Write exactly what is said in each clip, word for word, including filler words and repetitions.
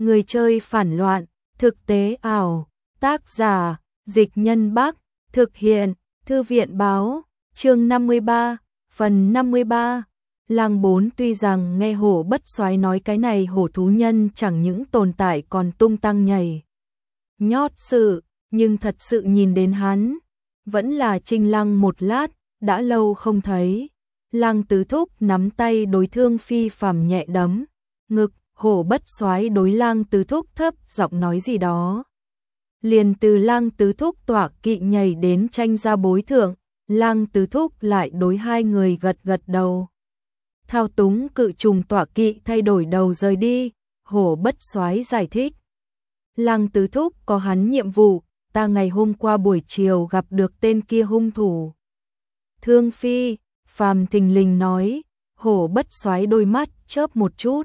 Người chơi phản loạn, thực tế ảo, tác giả, Dịch Nhân Bắc, thực hiện, Thư viện báo, chương năm mươi ba, phần năm mươi ba. Lang bốn tuy rằng nghe hổ bất soái nói cái này hổ thú nhân chẳng những tồn tại còn tung tăng nhảy nhót sự, nhưng thật sự nhìn đến hắn, vẫn là Trinh Lăng một lát, đã lâu không thấy. Lang tứ thúc nắm tay đối Thương Phi Phàm nhẹ đấm ngực, hổ bất soái đối Lang tứ thúc thấp giọng nói gì đó. Liền từ Lang tứ thúc tọa kỵ nhảy đến tranh ra bối thượng, Lang tứ thúc lại đối hai người gật gật đầu. Thao túng cự trùng tọa kỵ thay đổi đầu rời đi, hổ bất soái giải thích. Lang tứ thúc có hắn nhiệm vụ, ta ngày hôm qua buổi chiều gặp được tên kia hung thủ. Thương Phi Phàm thình lình nói, hổ bất soái đôi mắt chớp một chút.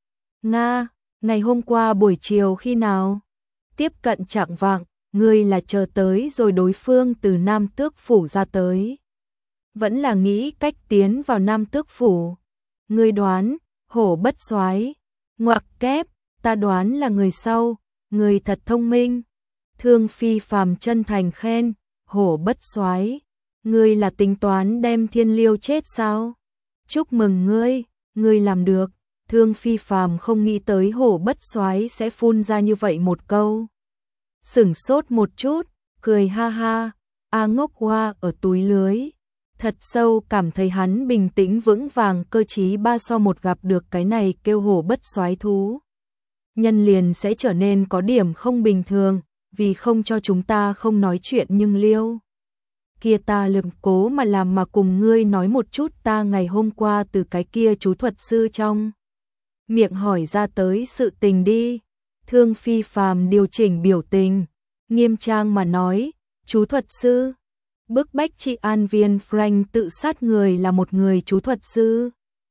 Nga, ngày hôm qua buổi chiều khi nào? Tiếp cận chạng vạng, ngươi là chờ tới rồi đối phương từ Nam Tước Phủ ra tới. Vẫn là nghĩ cách tiến vào Nam Tước Phủ. Ngươi đoán, hổ bất soái, ngoặc kép, ta đoán là người sau, người thật thông minh. Thương Phi Phàm chân thành khen, hổ bất soái, ngươi là tính toán đem Thiên Liêu chết sao? Chúc mừng ngươi, ngươi làm được. Thương Phi Phàm không nghĩ tới hổ bất soái sẽ phun ra như vậy một câu. Sửng sốt một chút, cười ha ha, a ngốc hoa ở túi lưới. Thật sâu cảm thấy hắn bình tĩnh vững vàng cơ trí ba so một gặp được cái này kêu hổ bất soái thú. Nhân liền sẽ trở nên có điểm không bình thường, vì không cho chúng ta không nói chuyện nhưng liêu. Kia ta lượm cố mà làm mà cùng ngươi nói một chút ta ngày hôm qua từ cái kia chú thuật sư trong miệng hỏi ra tới sự tình đi. Thương Phi Phàm điều chỉnh biểu tình, nghiêm trang mà nói, chú thuật sư, bức bách chị An Viên Frank tự sát người là một người chú thuật sư.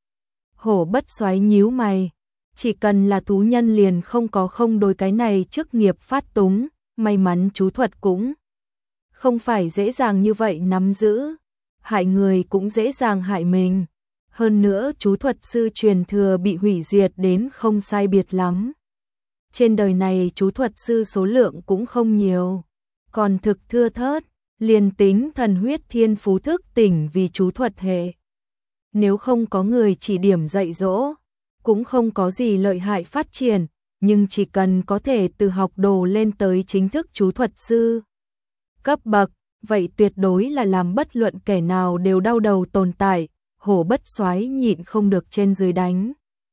Hổ bất soái nhíu mày, chỉ cần là thú nhân liền không có không đối cái này chức nghiệp phát túng, may mắn chú thuật cũng không phải dễ dàng như vậy nắm giữ, hại người cũng dễ dàng hại mình. Hơn nữa chú thuật sư truyền thừa bị hủy diệt đến không sai biệt lắm. Trên đời này chú thuật sư số lượng cũng không nhiều, còn thực thưa thớt, liền tính thần huyết thiên phú thức tỉnh vì chú thuật hệ. Nếu không có người chỉ điểm dạy dỗ, cũng không có gì lợi hại phát triển, nhưng chỉ cần có thể từ học đồ lên tới chính thức chú thuật sư cấp bậc, vậy tuyệt đối là làm bất luận kẻ nào đều đau đầu tồn tại. Hổ bất soái nhịn không được trên dưới đánh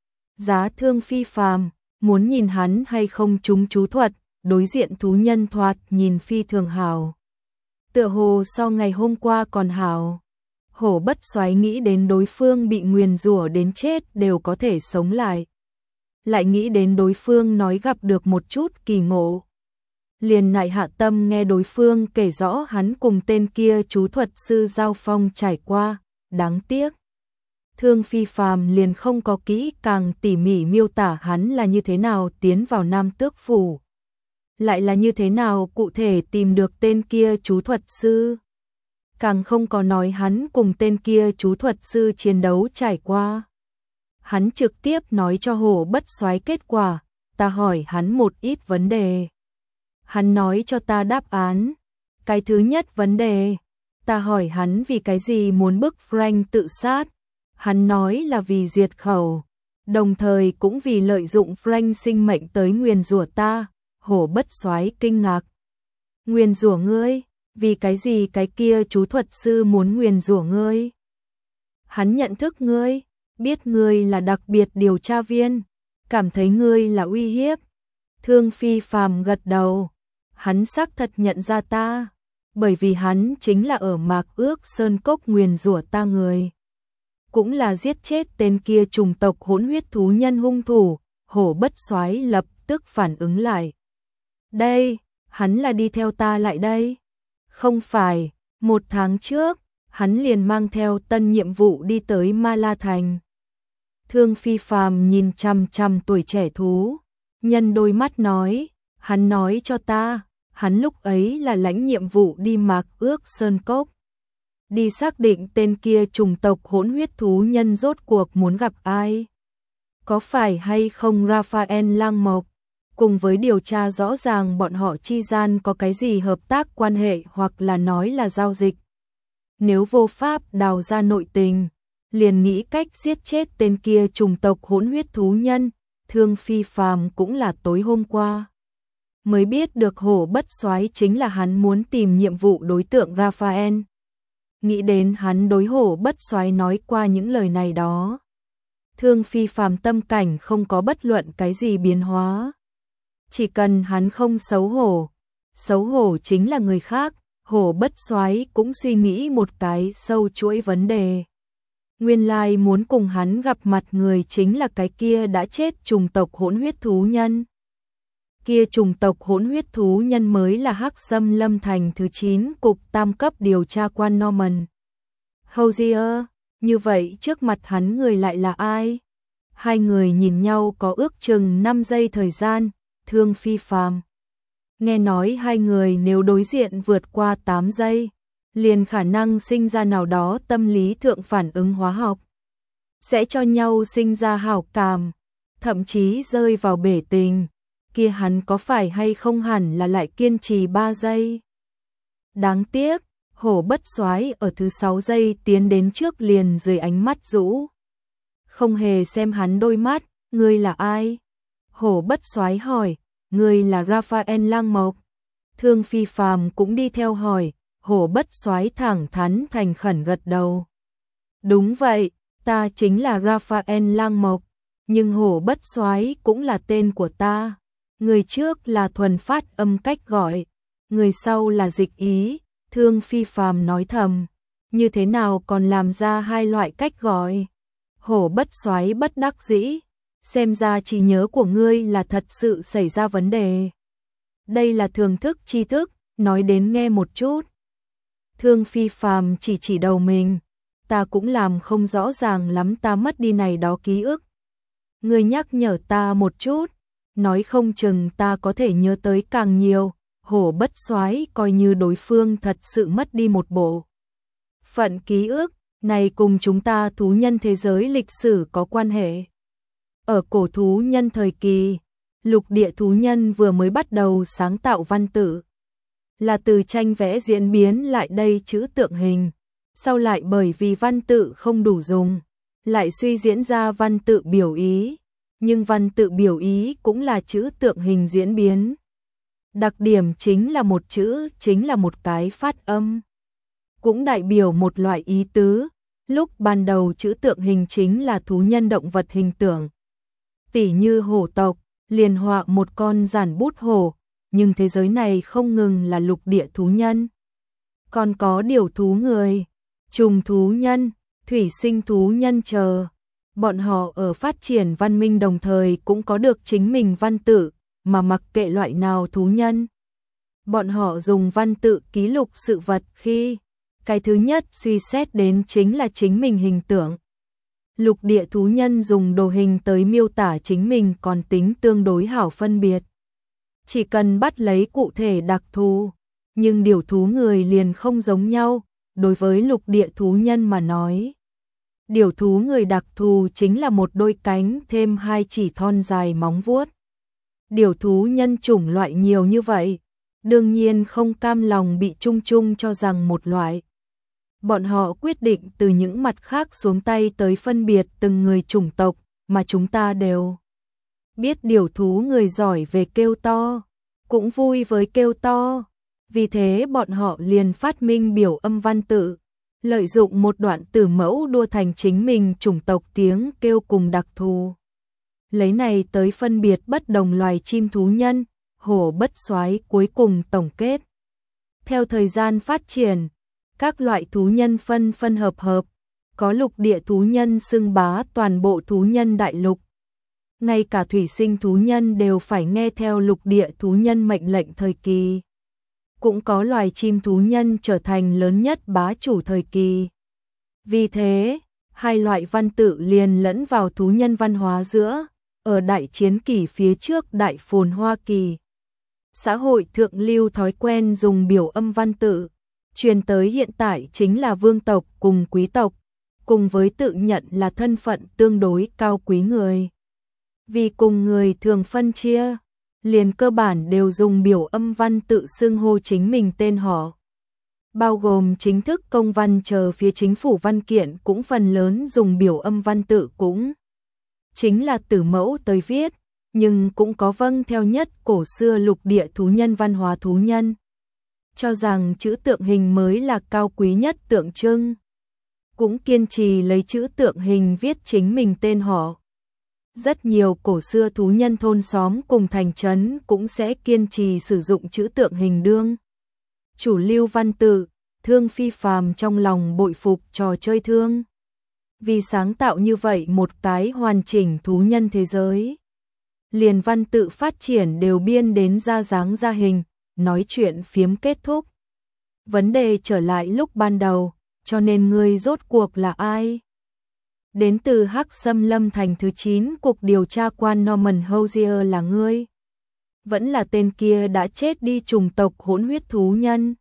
giá Thương Phi Phàm, muốn nhìn hắn hay không trúng chú thuật, đối diện thú nhân thoạt nhìn phi thường hảo. Tựa hồ sau ngày hôm qua còn hảo. Hổ bất soái nghĩ đến đối phương bị nguyền rủa đến chết đều có thể sống lại. Lại nghĩ đến đối phương nói gặp được một chút kỳ ngộ. Liền nại hạ tâm nghe đối phương kể rõ hắn cùng tên kia chú thuật sư giao phong trải qua, đáng tiếc. Thương Phi Phàm liền không có kỹ càng tỉ mỉ miêu tả hắn là như thế nào tiến vào Nam Tước Phủ. Lại là như thế nào cụ thể tìm được tên kia chú thuật sư. Càng không có nói hắn cùng tên kia chú thuật sư chiến đấu trải qua. Hắn trực tiếp nói cho hổ bất soái kết quả, ta hỏi hắn một ít vấn đề. Hắn nói cho ta đáp án. Cái thứ nhất vấn đề, ta hỏi hắn vì cái gì muốn bức Frank tự sát. Hắn nói là vì diệt khẩu, đồng thời cũng vì lợi dụng Frank sinh mệnh tới nguyền rủa ta. Hổ bất soái kinh ngạc. Nguyền rủa ngươi? Vì cái gì cái kia chú thuật sư muốn nguyền rủa ngươi? Hắn nhận thức ngươi, biết ngươi là đặc biệt điều tra viên, cảm thấy ngươi là uy hiếp. Thương Phi Phàm gật đầu. Hắn xác thật nhận ra ta, bởi vì hắn chính là ở Mạc Ước Sơn Cốc nguyền rủa ta người. Cũng là giết chết tên kia trùng tộc hỗn huyết thú nhân hung thủ. Hổ bất soái lập tức phản ứng lại. Đây, hắn là đi theo ta lại đây. Không phải, một tháng trước, hắn liền mang theo tân nhiệm vụ đi tới Ma La Thành. Thương Phi Phàm nhìn chằm chằm tuổi trẻ thú nhân đôi mắt nói, hắn nói cho ta, hắn lúc ấy là lãnh nhiệm vụ đi Mạc Ước Sơn Cốc. Đi xác định tên kia trùng tộc hỗn huyết thú nhân rốt cuộc muốn gặp ai. Có phải hay không Raphael Lang Mộc? cùng với điều tra rõ ràng bọn họ chi gian có cái gì hợp tác quan hệ hoặc là nói là giao dịch. Nếu vô pháp đào ra nội tình, liền nghĩ cách giết chết tên kia trùng tộc hỗn huyết thú nhân. Thương Phi Phàm cũng là tối hôm qua mới biết được Hổ Bất Soái chính là hắn muốn tìm nhiệm vụ đối tượng Raphael. Nghĩ đến hắn đối Hổ Bất Soái nói qua những lời này đó, Thương Phi Phàm tâm cảnh không có bất luận cái gì biến hóa. Chỉ cần hắn không xấu hổ, xấu hổ chính là người khác. Hổ Bất Soái cũng suy nghĩ một cái sâu chuỗi vấn đề. Nguyên lai muốn cùng hắn gặp mặt người chính là cái kia đã chết trùng tộc hỗn huyết thú nhân. Kia trùng tộc hỗn huyết thú nhân mới là Hắc Xâm Lâm Thành thứ chín cục tam cấp điều tra quan Norman Hosier. Như vậy trước mặt hắn người lại là ai? Hai người nhìn nhau có ước chừng năm giây thời gian. Thương Phi Phàm nghe nói hai người nếu đối diện vượt qua tám giây, liền khả năng sinh ra nào đó tâm lý thượng phản ứng hóa học, sẽ cho nhau sinh ra hảo cảm, thậm chí rơi vào bể tình. Kia hắn có phải hay không hẳn là lại kiên trì ba giây. Đáng tiếc, Hổ Bất Soái ở thứ sáu giây tiến đến trước liền dưới ánh mắt rũ. Không hề xem hắn đôi mắt. Ngươi là ai? Hổ Bất Soái hỏi. Ngươi là Raphael Lang Mộc. Thương Phi Phàm cũng đi theo hỏi. Hổ Bất Soái thẳng thắn thành khẩn gật đầu. Đúng vậy, ta chính là Raphael Lang Mộc, nhưng Hổ Bất Soái cũng là tên của ta. Người trước là thuần phát âm cách gọi, người sau là dịch ý. Thương Phi Phàm nói thầm, như thế nào còn làm ra hai loại cách gọi? Hổ Bất Soái bất đắc dĩ, xem ra trí nhớ của ngươi là thật sự xảy ra vấn đề. Đây là thường thức tri thức, nói đến nghe một chút. Thương Phi Phàm chỉ chỉ đầu mình, ta cũng làm không rõ ràng lắm, ta mất đi này đó ký ức. Ngươi nhắc nhở ta một chút, nói không chừng ta có thể nhớ tới càng nhiều. Hổ Bất Soái coi như đối phương thật sự mất đi một bộ phận ký ức, này cùng chúng ta thú nhân thế giới lịch sử có quan hệ. Ở cổ thú nhân thời kỳ, lục địa thú nhân vừa mới bắt đầu sáng tạo văn tự, là từ tranh vẽ diễn biến lại đây chữ tượng hình, sau lại bởi vì văn tự không đủ dùng, lại suy diễn ra văn tự biểu ý, nhưng văn tự biểu ý cũng là chữ tượng hình diễn biến. Đặc điểm chính là một chữ chính là một cái phát âm, cũng đại biểu một loại ý tứ. Lúc ban đầu chữ tượng hình chính là thú nhân động vật hình tượng, tỉ như hổ tộc, liền họa một con giản bút hổ, nhưng thế giới này không ngừng là lục địa thú nhân, còn có điều thú người, trùng thú nhân, thủy sinh thú nhân chờ. Bọn họ ở phát triển văn minh đồng thời cũng có được chính mình văn tự, mà mặc kệ loại nào thú nhân, bọn họ dùng văn tự ký lục sự vật khi cái thứ nhất suy xét đến chính là chính mình hình tượng. Lục địa thú nhân dùng đồ hình tới miêu tả chính mình còn tính tương đối hảo phân biệt, chỉ cần bắt lấy cụ thể đặc thù, nhưng điều thú người liền không giống nhau. Đối với lục địa thú nhân mà nói, điều thú người đặc thù chính là một đôi cánh thêm hai chỉ thon dài móng vuốt. Điều thú nhân chủng loại nhiều như vậy, đương nhiên không cam lòng bị chung chung cho rằng một loại. Bọn họ quyết định từ những mặt khác xuống tay tới phân biệt từng người chủng tộc, mà chúng ta đều biết điều thú người giỏi về kêu to, cũng vui với kêu to. Vì thế bọn họ liền phát minh biểu âm văn tự, lợi dụng một đoạn từ mẫu đua thành chính mình chủng tộc tiếng kêu cùng đặc thù. Lấy này tới phân biệt bất đồng loài chim thú nhân. Hổ Bất Soái cuối cùng tổng kết. Theo thời gian phát triển, các loại thú nhân phân phân hợp hợp, có lục địa thú nhân xưng bá toàn bộ thú nhân đại lục. Ngay cả thủy sinh thú nhân đều phải nghe theo lục địa thú nhân mệnh lệnh thời kỳ. Cũng có loài chim thú nhân trở thành lớn nhất bá chủ thời kỳ. Vì thế, hai loại văn tự liền lẫn vào thú nhân văn hóa giữa. Ở đại chiến kỳ phía trước đại phồn Hoa Kỳ, xã hội thượng lưu thói quen dùng biểu âm văn tự, truyền tới hiện tại chính là vương tộc cùng quý tộc, cùng với tự nhận là thân phận tương đối cao quý người. Vì cùng người thường phân chia, liền cơ bản đều dùng biểu âm văn tự xưng hô chính mình tên họ. Bao gồm chính thức công văn chờ phía chính phủ văn kiện cũng phần lớn dùng biểu âm văn tự cũng chính là từ mẫu tới viết, nhưng cũng có vâng theo nhất cổ xưa lục địa thú nhân văn hóa thú nhân. Cho rằng chữ tượng hình mới là cao quý nhất tượng trưng. Cũng kiên trì lấy chữ tượng hình viết chính mình tên họ. Rất nhiều cổ xưa thú nhân thôn xóm cùng thành trấn cũng sẽ kiên trì sử dụng chữ tượng hình đương chủ lưu văn tự. Thương Phi Phàm trong lòng bội phục trò chơi Thương. Vì sáng tạo như vậy một cái hoàn chỉnh thú nhân thế giới. Liền văn tự phát triển đều biên đến ra dáng ra hình, nói chuyện phiếm kết thúc. Vấn đề trở lại lúc ban đầu, cho nên ngươi rốt cuộc là ai? Đến từ Hắc Xâm Lâm thành thứ chín cục điều tra quan Norman Hosier là ngươi. Vẫn là tên kia đã chết đi chủng tộc hỗn huyết thú nhân.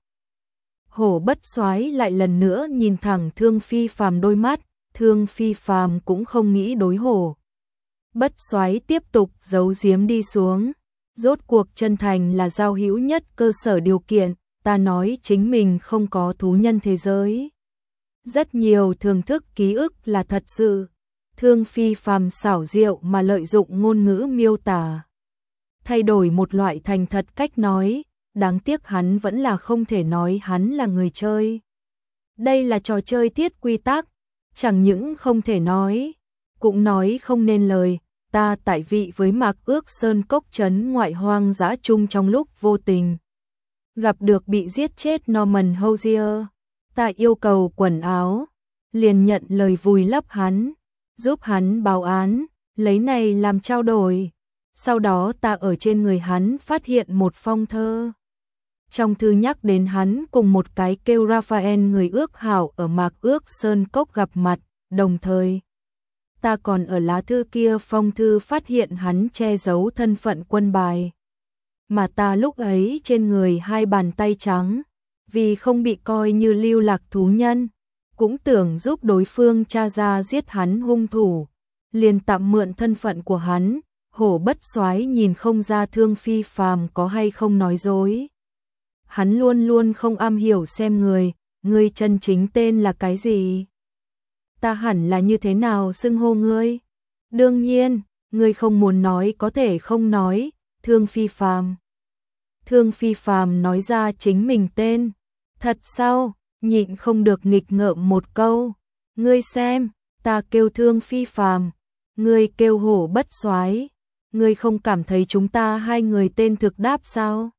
Hổ Bất Soái lại lần nữa nhìn thẳng Thương Phi Phàm đôi mắt, Thương Phi Phàm cũng không nghĩ đối Hổ Bất Soái tiếp tục giấu giếm đi xuống. Rốt cuộc chân thành là giao hữu nhất cơ sở điều kiện, ta nói chính mình không có thú nhân thế giới. Rất nhiều thưởng thức ký ức là thật sự. Thương Phi Phàm xảo diệu mà lợi dụng ngôn ngữ miêu tả. Thay đổi một loại thành thật cách nói, đáng tiếc hắn vẫn là không thể nói hắn là người chơi. Đây là trò chơi thiết quy tắc, chẳng những không thể nói, cũng nói không nên lời. Ta tại vị với Mạc Ước Sơn cốc trấn ngoại hoang dã chung trong lúc vô tình gặp được bị giết chết Norman Hosier. Ta yêu cầu quần áo, liền nhận lời vùi lấp hắn, giúp hắn báo án, lấy này làm trao đổi. Sau đó ta ở trên người hắn phát hiện một phong thơ. Trong thư nhắc đến hắn cùng một cái kêu Raphael người ước hảo ở Mạc Ước Sơn cốc gặp mặt, đồng thời ta còn ở lá thư kia phong thư phát hiện hắn che giấu thân phận quân bài. Mà ta lúc ấy trên người hai bàn tay trắng, vì không bị coi như lưu lạc thú nhân, cũng tưởng giúp đối phương tra ra giết hắn hung thủ, liền tạm mượn thân phận của hắn. Hổ Bất Soái nhìn không ra Thương Phi Phàm có hay không nói dối. Hắn luôn luôn không am hiểu xem người, ngươi chân chính tên là cái gì? Ta hẳn là như thế nào xưng hô ngươi? Đương nhiên, ngươi không muốn nói có thể không nói. Thương Phi Phàm. Thương Phi Phàm nói ra chính mình tên. Thật sao? Nhịn không được nghịch ngợm một câu. Ngươi xem, ta kêu Thương Phi Phàm, ngươi kêu Hổ Bất Soái. Ngươi không cảm thấy chúng ta hai người tên thực đáp sao?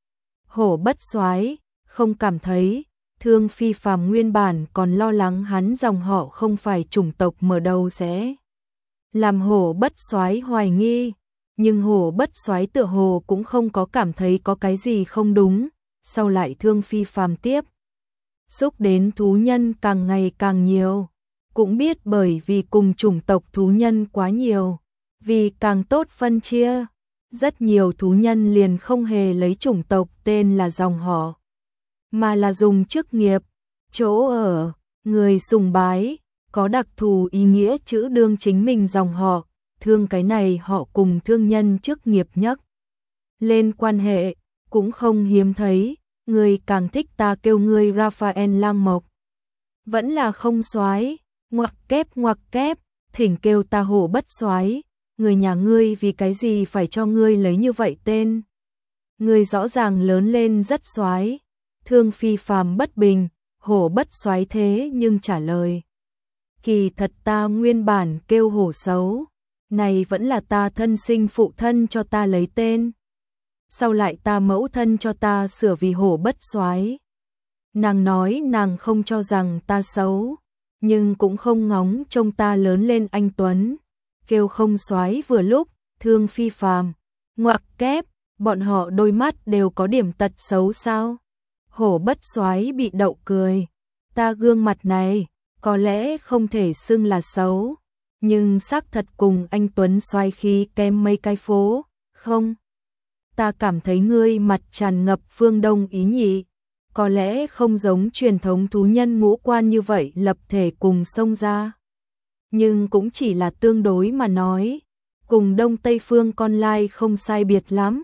Hổ Bất Soái không cảm thấy. Thương Phi Phàm nguyên bản còn lo lắng hắn dòng họ không phải chủng tộc mở đầu sẽ làm Hổ Bất Soái hoài nghi, nhưng Hổ Bất Soái tựa hồ cũng không có cảm thấy có cái gì không đúng. Sau lại Thương Phi Phàm tiếp xúc đến thú nhân càng ngày càng nhiều, cũng biết bởi vì cùng chủng tộc thú nhân quá nhiều, vì càng tốt phân chia, rất nhiều thú nhân liền không hề lấy chủng tộc tên là dòng họ, mà là dùng chức nghiệp, chỗ ở, người sùng bái, có đặc thù ý nghĩa chữ đương chính mình dòng họ. Thương cái này họ cùng thương nhân chức nghiệp nhất lên quan hệ, cũng không hiếm thấy. Người càng thích ta kêu ngươi Raphael Lang Mộc, vẫn là không soái, ngoặc kép ngoặc kép, thỉnh kêu ta Hổ Bất Soái. Người nhà ngươi vì cái gì phải cho ngươi lấy như vậy tên? Ngươi rõ ràng lớn lên rất soái. Thương Phi Phàm bất bình, Hổ Bất Soái thế nhưng trả lời. Kỳ thật ta nguyên bản kêu Hổ xấu, này vẫn là ta thân sinh phụ thân cho ta lấy tên. Sau lại ta mẫu thân cho ta sửa vì Hổ Bất Soái. Nàng nói nàng không cho rằng ta xấu, nhưng cũng không ngóng trông ta lớn lên anh tuấn. Kêu không soái vừa lúc. Thương Phi Phàm, ngoặc kép, bọn họ đôi mắt đều có điểm tật xấu sao? Hổ Bất Soái bị đậu cười. Ta gương mặt này, có lẽ không thể xưng là xấu, nhưng xác thật cùng anh tuấn soái khí kém mấy cái phố, không? Ta cảm thấy ngươi mặt tràn ngập phương Đông ý nhị, có lẽ không giống truyền thống thú nhân ngũ quan như vậy lập thể cùng xông ra. Nhưng cũng chỉ là tương đối mà nói, cùng Đông Tây phương con lai không sai biệt lắm.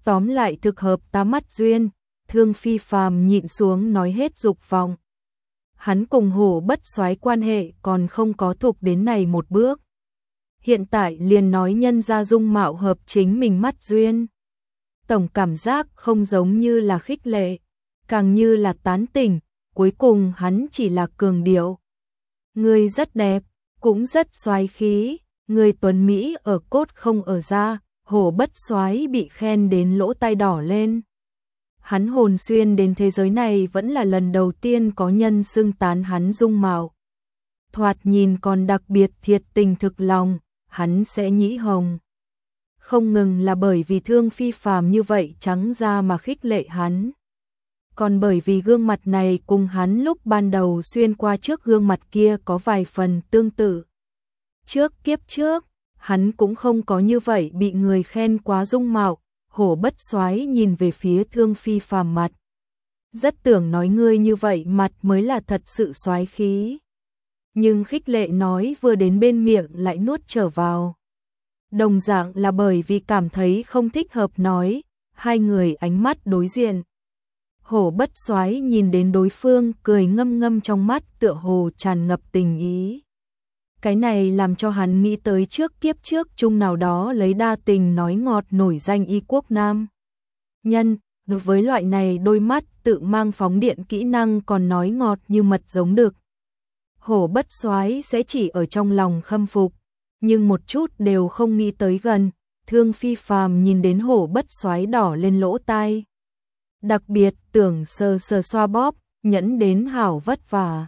tóm lại thực hợp ta mắt duyên, Thương Phi Phàm nhịn xuống nói hết dục vọng. Hắn cùng Hổ Bất Soái quan hệ còn không có thuộc đến này một bước. Hiện tại liền nói nhân ra dung mạo hợp chính mình mắt duyên. Tổng cảm giác không giống như là khích lệ, càng như là tán tỉnh, cuối cùng hắn chỉ là cường điệu. Người rất đẹp, cũng rất soái khí, người tuấn Mỹ ở cốt không ở da, Hổ Bất Soái bị khen đến lỗ tai đỏ lên. Hắn hồn xuyên đến thế giới này vẫn là lần đầu tiên có nhân xưng tán hắn dung mạo. Thoạt nhìn còn đặc biệt thiệt tình thực lòng, hắn sẽ nhĩ hồng. Không ngừng là bởi vì Thương Phi Phàm như vậy trắng ra mà khích lệ hắn. Còn bởi vì gương mặt này cùng hắn lúc ban đầu xuyên qua trước gương mặt kia có vài phần tương tự. Trước kiếp trước, hắn cũng không có như vậy bị người khen quá dung mạo. Hổ Bất Soái nhìn về phía Thương Phi Phàm mặt. Rất tưởng nói ngươi như vậy mặt mới là thật sự soái khí. Nhưng khích lệ nói vừa đến bên miệng lại nuốt trở vào. Đồng dạng là bởi vì cảm thấy không thích hợp nói, hai người ánh mắt đối diện. Hổ Bất Soái nhìn đến đối phương cười ngâm ngâm trong mắt tựa hồ tràn ngập tình ý. Cái này làm cho hắn nghĩ tới trước kiếp trước chung nào đó lấy đa tình nói ngọt nổi danh y quốc nam. Nhân, đối với loại này đôi mắt tự mang phóng điện kỹ năng còn nói ngọt như mật giống được. Hổ Bất Soái sẽ chỉ ở trong lòng khâm phục, nhưng một chút đều không nghĩ tới gần. Thương Phi Phàm nhìn đến Hổ Bất Soái đỏ lên lỗ tai. Đặc biệt tưởng sờ sờ xoa bóp, nhẫn đến hảo vất vả.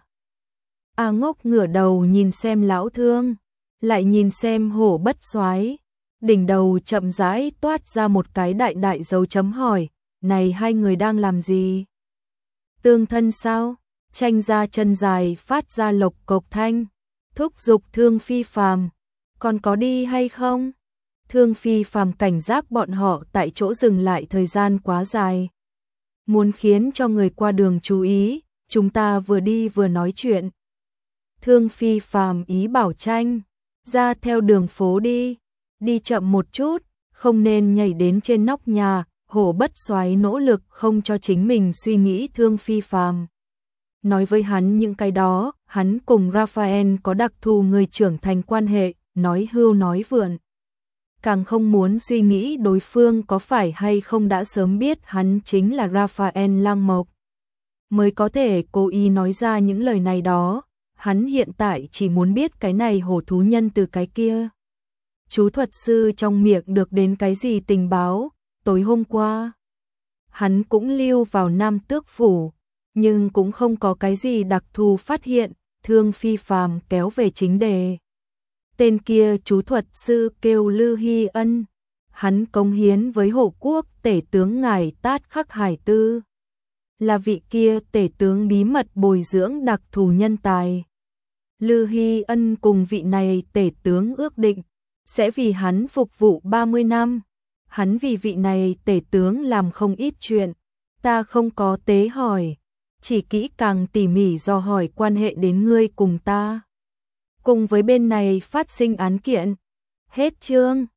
A Ngốc ngửa đầu nhìn xem lão Thương, lại nhìn xem Hổ Bất Soái, đỉnh đầu chậm rãi toát ra một cái đại đại dấu chấm hỏi, này hai người đang làm gì? Tương thân sao? Tranh ra chân dài phát ra lộc cộc thanh, thúc giục Thương Phi Phàm, còn có đi hay không? Thương Phi Phàm cảnh giác bọn họ tại chỗ dừng lại thời gian quá dài. Muốn khiến cho người qua đường chú ý, chúng ta vừa đi vừa nói chuyện. Thương Phi Phàm ý bảo Tranh, ra theo đường phố đi, đi chậm một chút, không nên nhảy đến trên nóc nhà. Hổ Bất Soái nỗ lực không cho chính mình suy nghĩ Thương Phi Phàm. Nói với hắn những cái đó, hắn cùng Raphael có đặc thù người trưởng thành quan hệ, nói hưu nói vượn. Càng không muốn suy nghĩ đối phương có phải hay không đã sớm biết hắn chính là Raphael Lang Mộc. Mới có thể cố ý nói ra những lời này đó, hắn hiện tại chỉ muốn biết cái này hổ thú nhân từ cái kia. Chú thuật sư trong miệng được đến cái gì tình báo, tối hôm qua. Hắn cũng lưu vào Nam Tước Phủ, nhưng cũng không có cái gì đặc thù phát hiện. Thương Phi Phàm kéo về chính đề. Tên kia chú thuật sư kêu Lư Hy Ân, hắn cống hiến với hộ quốc tể tướng ngài Tát Khắc Hải Tư. Là vị kia tể tướng bí mật bồi dưỡng đặc thù nhân tài. Lư Hy Ân cùng vị này tể tướng ước định, sẽ vì hắn phục vụ ba mươi năm. Hắn vì vị này tể tướng làm không ít chuyện, ta không có tế hỏi, chỉ kỹ càng tỉ mỉ dò hỏi quan hệ đến ngươi cùng ta. Cùng với bên này phát sinh án kiện. Hết chương.